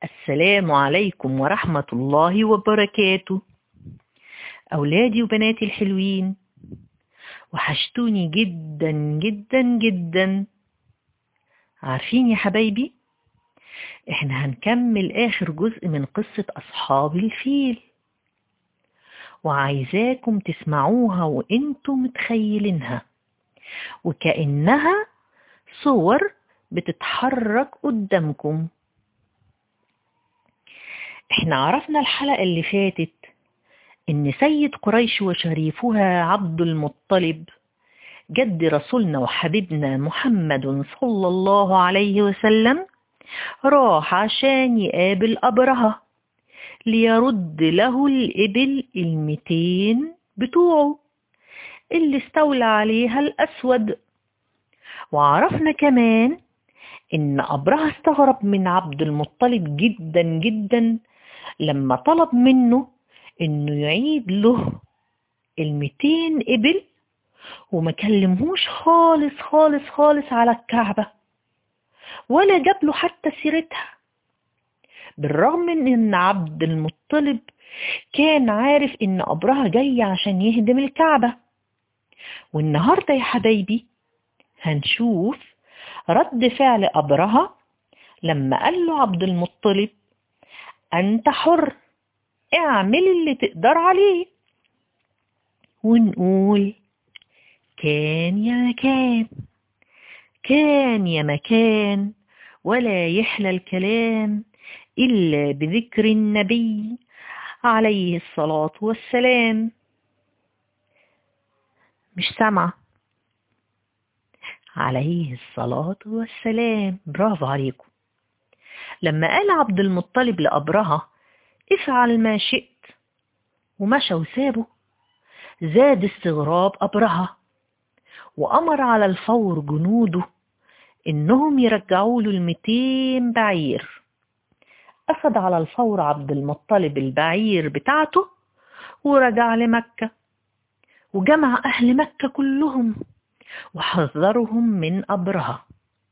السلام عليكم ورحمة الله وبركاته. أولادي وبناتي الحلوين، وحشتوني جدا جدا جدا. عارفين يا حبايبي، احنا هنكمل آخر جزء من قصة أصحاب الفيل، وعايزاكم تسمعوها وانتم متخيلينها وكأنها صور بتتحرك قدامكم. احنا عرفنا الحلقة اللي فاتت إن سيد قريش وشريفها عبد المطلب جد رسولنا وحبيبنا محمد صلى الله عليه وسلم راح عشان يقابل أبرهة ليرد له الإبل 200 بتوعه اللي استولى عليها الأسود. وعرفنا كمان إن أبرهة استغرب من عبد المطلب جدا جدا لما طلب منه إنه يعيد له 200 إبل، وما كلمهوش خالص خالص خالص على الكعبة ولا جاب له حتى سيرتها، بالرغم من إن عبد المطلب كان عارف إن أبرهة جاي عشان يهدم الكعبة. والنهاردة يا حبايبي هنشوف رد فعل أبرهة لما قال له عبد المطلب أنت حر، اعمل اللي تقدر عليه. ونقول كان يا مكان، كان يا مكان، ولا يحلى الكلام إلا بذكر النبي عليه الصلاة والسلام. مش سامعة؟ عليه الصلاة والسلام، برافو عليكم. لما قال عبد المطلب لأبرهة افعل ما شئت ومشى وسابه، زاد استغراب أبرهة وأمر على الفور جنوده إنهم يرجعوا له 200 بعير. أخذ على الفور عبد المطلب البعير بتاعته ورجع لمكة، وجمع أهل مكة كلهم وحذرهم من أبرهة،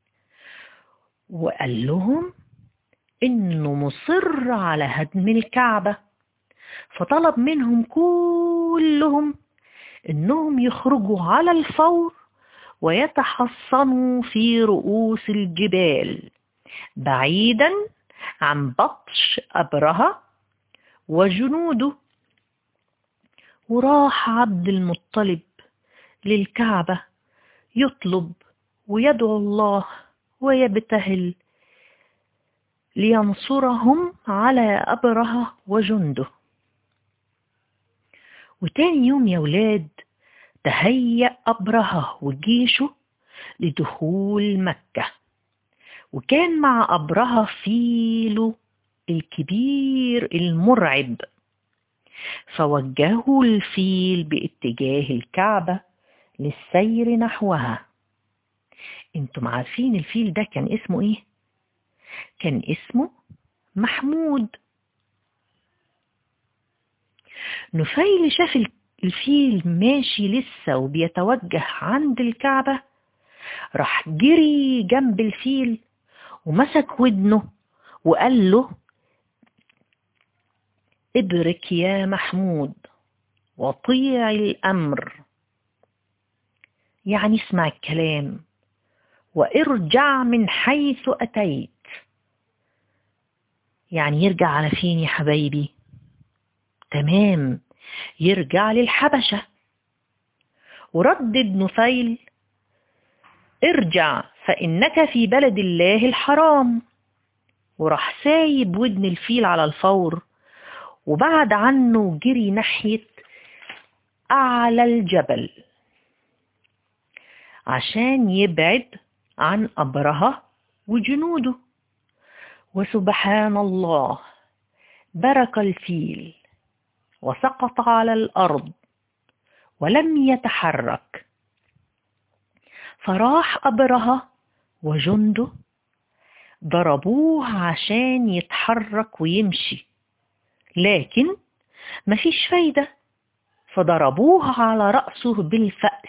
وقال لهم إنه مصر على هدم الكعبة، فطلب منهم كلهم إنهم يخرجوا على الفور ويتحصنوا في رؤوس الجبال بعيدا عن بطش أبرهة وجنوده. وراح عبد المطلب للكعبة يطلب ويدعو الله ويبتهل لينصرهم على أبرهة وجنده. وتاني يوم يا ولاد تهيأ أبرهة وجيشه لدخول مكة، وكان مع أبرهة فيله الكبير المرعب، فوجهوا الفيل باتجاه الكعبة للسير نحوها. انتم عارفين الفيل ده كان اسمه ايه؟ كان اسمه محمود. نفيل شاف الفيل ماشي لسه وبيتوجه عند الكعبة، راح جري جنب الفيل ومسك ودنه وقال له ابرك يا محمود وطيع الأمر، يعني اسمع الكلام وارجع من حيث أتيت. يعني يرجع على فين يا حبايبي؟ تمام، يرجع للحبشة. وردد نفيل ارجع فإنك في بلد الله الحرام، وراح سايب ودن الفيل على الفور وبعد عنه جري ناحية أعلى الجبل عشان يبعد عن أبرهة وجنوده. وسبحان الله، برك الفيل وسقط على الأرض ولم يتحرك. فراح أبرهة وجنده ضربوه عشان يتحرك ويمشي، لكن مفيش فايدة، فضربوه على رأسه بالفأس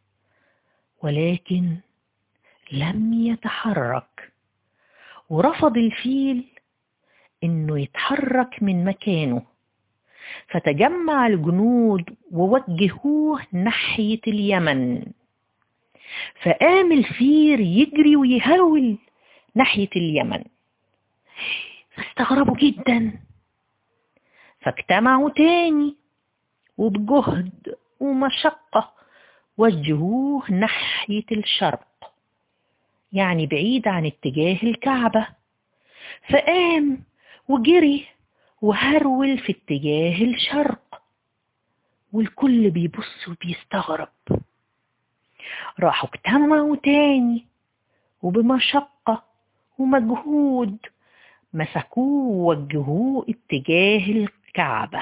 ولكن لم يتحرك. ورفض الفيل إنه يتحرك من مكانه، فتجمع الجنود ووجهوه ناحية اليمن. فقام الفيل يجري ويهرول ناحية اليمن، فاستغربوا جدا، فاجتمعوا تاني وبجهد ومشقة وجهوه ناحية الشرق، يعني بعيد عن اتجاه الكعبة. فقام وجري وهرول في اتجاه الشرق، والكل بيبص وبيستغرب. راحوا اجتمعوا تاني وبمشقة ومجهود مسكوه ووجهوه اتجاه الكعبة.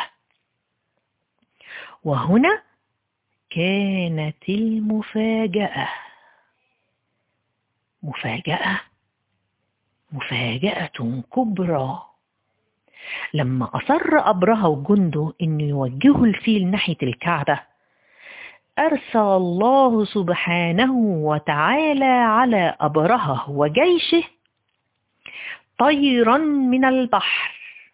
وهنا كانت المفاجأة. مفاجأة كبرى. لما أصر أبرهة وجنده إنه يوجهوا الفيل ناحية الكعبة، أرسل الله سبحانه وتعالى على أبرهة وجيشه طيرا من البحر،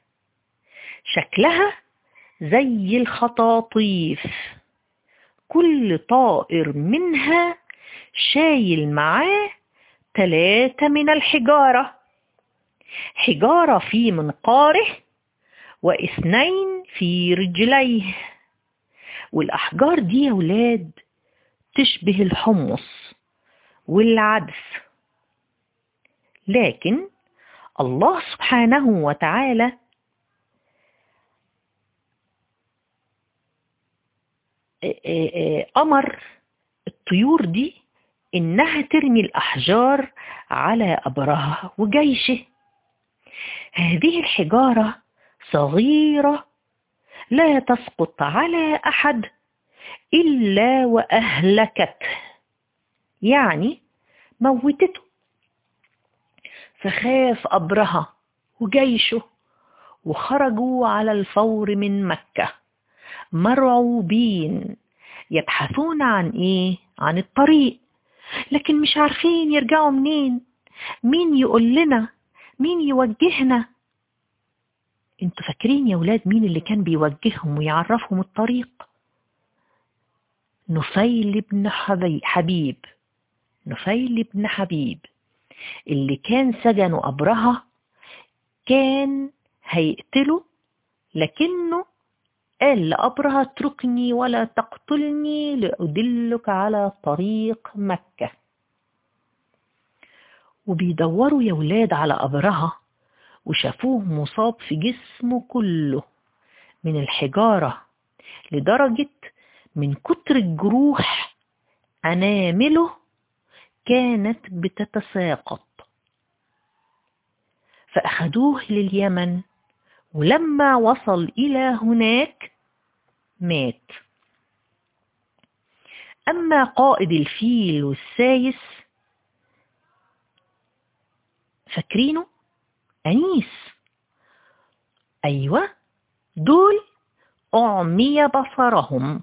شكلها زي الخطاطيف، كل طائر منها شايل معاه 3 من الحجارة، حجارة في منقاره و2 في رجليه. والأحجار دي يا ولاد تشبه الحمص والعدس، لكن الله سبحانه وتعالى أمر الطيور دي إنها ترمي الأحجار على أبرهة وجيشه. هذه الحجارة صغيرة لا تسقط على أحد إلا وأهلكته، يعني موتته. فخاف أبرهة وجيشه وخرجوا على الفور من مكة مرعوبين، يبحثون عن إيه؟ عن الطريق، لكن مش عارفين يرجعوا منين. مين يقول لنا؟ مين يوجهنا؟ انتوا فاكرين يا ولاد مين اللي كان بيوجههم ويعرفهم الطريق؟ نفيل بن حبيب. نفيل بن حبيب اللي كان سجنه أبرهة، كان هيقتله، لكنه قال لأبرهة اتركني ولا تقتلني لأدلك على طريق مكة. وبيدوروا يا ولاد على أبرهة، وشافوه مصاب في جسمه كله من الحجارة، لدرجة من كتر الجروح أنامله كانت بتتساقط. فأخذوه لليمن، ولما وصل إلى هناك مات. أما قائد الفيل والسايس، فاكرينه؟ أنيس. أيوة، دول أعمي بصرهم،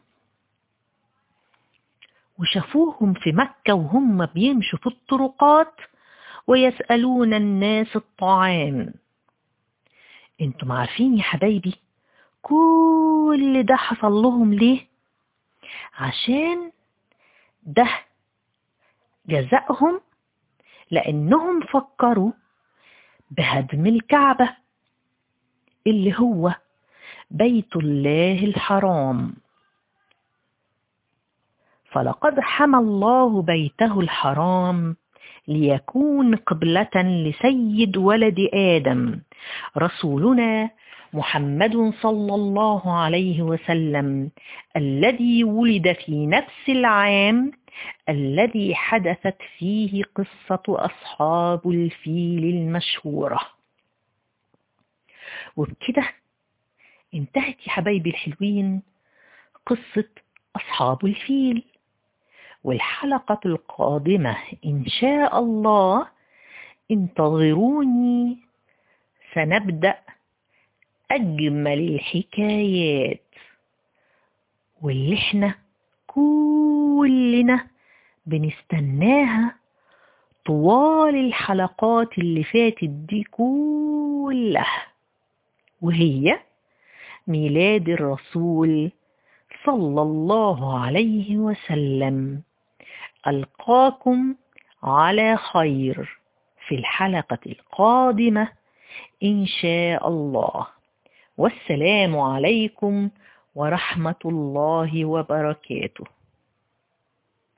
وشافوهم في مكة وهم بيمشوا في الطرقات ويسألون الناس الطعام. انتم عارفين يا حبايبي كل ده حصل لهم ليه؟ عشان ده جزائهم، لأنهم فكروا بهدم الكعبة اللي هو بيت الله الحرام. فلقد حمى الله بيته الحرام ليكون قبلة لسيد ولد آدم رسولنا محمد صلى الله عليه وسلم، الذي ولد في نفس العام الذي حدثت فيه قصة أصحاب الفيل المشهورة. وبكده انتهت يا حبايبي الحلوين قصة أصحاب الفيل. والحلقة القادمة إن شاء الله انتظروني، سنبدأ أجمل الحكايات واللي احنا كلنا بنستناها طوال الحلقات اللي فاتت دي كلها. وهي ميلاد الرسول صلى الله عليه وسلم. ألقاكم على خير في الحلقة القادمة إن شاء الله، والسلام عليكم ورحمة الله وبركاته.